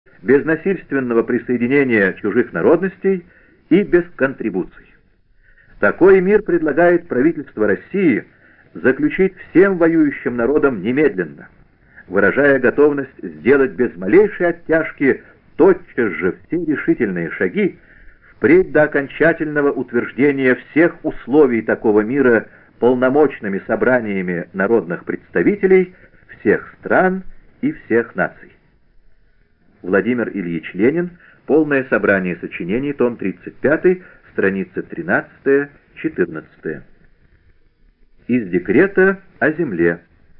без насильственного присоединения чужих народностей и без контрибуций. Такой мир предлагает правительство России заключить всем воюющим народам немедленно, выражая готовность сделать без малейшей оттяжки тотчас же все решительные шаги впредь до окончательного утверждения всех условий такого мира полномочными собраниями народных представителей всех стран и всех наций. Владимир Ильич Ленин. Полное собрание сочинений. Том 35. Страницы 13-14. Из декрета о земле.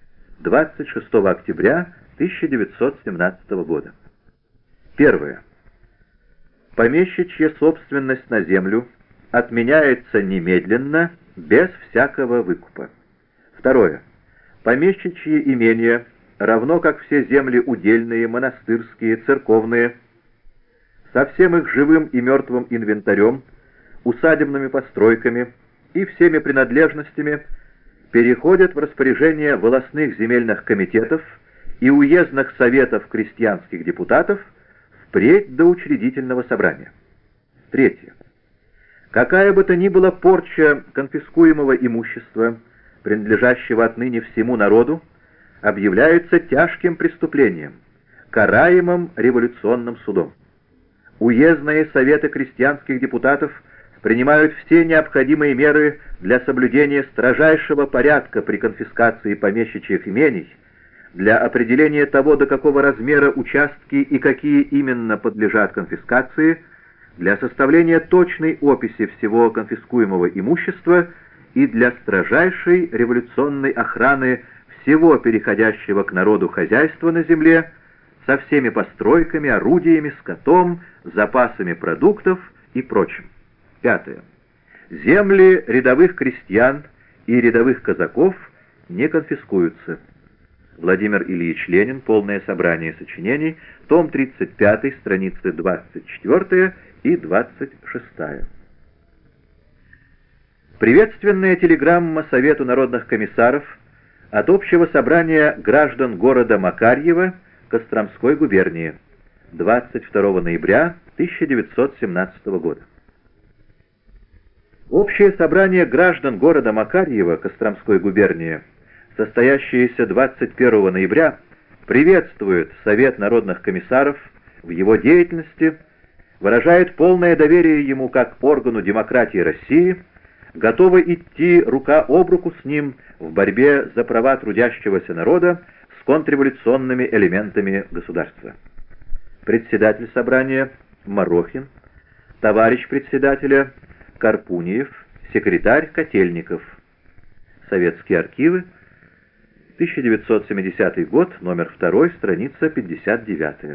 26 октября 1917 года. Первое. Помещичья собственность на землю отменяется немедленно, без всякого выкупа. Второе. Помещичьи имения, равно как все земли удельные, монастырские, церковные, со всем их живым и мертвым инвентарем, усадебными постройками и всеми принадлежностями, переходят в распоряжение волостных земельных комитетов и уездных советов крестьянских депутатов впредь до учредительного собрания. Третье. Какая бы то ни была порча конфискуемого имущества, принадлежащего отныне всему народу, объявляется тяжким преступлением, караемым революционным судом. Уездные советы крестьянских депутатов принимают все необходимые меры для соблюдения строжайшего порядка при конфискации помещичьих имений, для определения того, до какого размера участки и какие именно подлежат конфискации, для составления точной описи всего конфискуемого имущества и для строжайшей революционной охраны всего переходящего к народу хозяйства на земле, со всеми постройками, орудиями, скотом, запасами продуктов и прочим. Пятое. Земли рядовых крестьян и рядовых казаков не конфискуются. Владимир Ильич Ленин. Полное собрание сочинений. Том 35, страницы 24 и 26. Приветственная телеграмма Совету народных комиссаров от общего собрания граждан города Макарьева Костромской губернии 22 ноября 1917 года. Общее собрание граждан города Макарьева Костромской губернии, состоящееся 21 ноября, приветствует Совет народных комиссаров в его деятельности, выражает полное доверие ему как органу демократии России, готово идти рука об руку с ним в борьбе за права трудящегося народа с контрреволюционными элементами государства. Председатель собрания Марохин, товарищ председателя Карпуниев, секретарь Котельников. Советские архивы, 1970 год, номер 2, страница 59.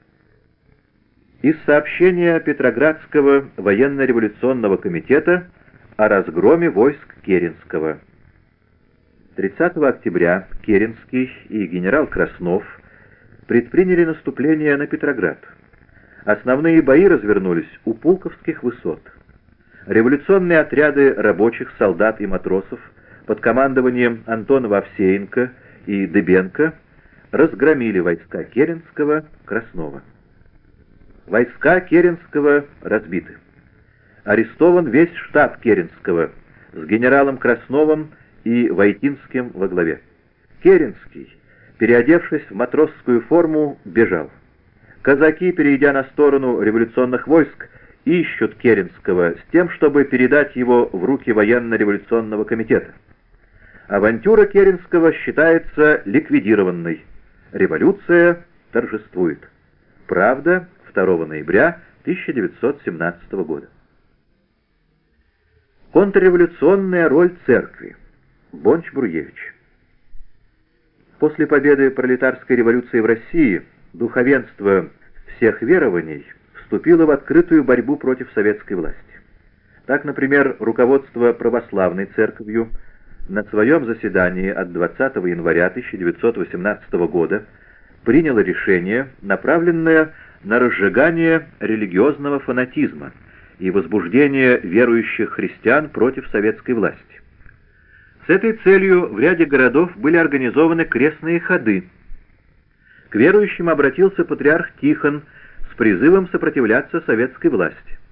Из сообщения Петроградского военно-революционного комитета о разгроме войск Керенского. 30 октября Керенский и генерал Краснов предприняли наступление на Петроград. Основные бои развернулись у Пулковских высот. Революционные отряды рабочих, солдат и матросов под командованием Антонова Овсеенко и Дыбенко разгромили войска Керенского, Краснова. Войска Керенского разбиты. Арестован весь штаб Керенского с генералом Красновым и Войтинским во главе. Керенский, переодевшись в матросскую форму, бежал. Казаки, перейдя на сторону революционных войск, ищут Керенского с тем, чтобы передать его в руки военно-революционного комитета. Авантюра Керенского считается ликвидированной. Революция торжествует. Правда, 2 ноября 1917 года. Контрреволюционная роль церкви. Бонч-Бруевич. После победы пролетарской революции в России духовенство всех верований вступило в открытую борьбу против советской власти. Так, например, руководство православной церковью на своем заседании от 20 января 1918 года приняло решение, направленное на разжигание религиозного фанатизма и возбуждение верующих христиан против советской власти. С этой целью в ряде городов были организованы крестные ходы. К верующим обратился патриарх Тихон призывом сопротивляться советской власти.